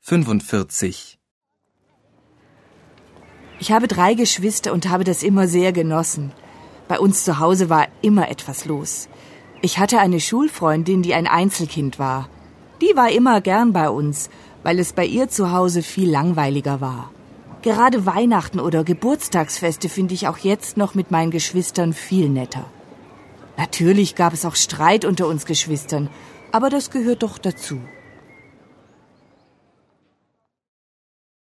45. Ich habe 3 Geschwister und habe das immer sehr genossen. Bei uns zu Hause war immer etwas los. Ich hatte eine Schulfreundin, die ein Einzelkind war. Die war immer gern bei uns, weil es bei ihr zu Hause viel langweiliger war. Gerade Weihnachten oder Geburtstagsfeste finde ich auch jetzt noch mit meinen Geschwistern viel netter. Natürlich gab es auch Streit unter uns Geschwistern, aber das gehört doch dazu.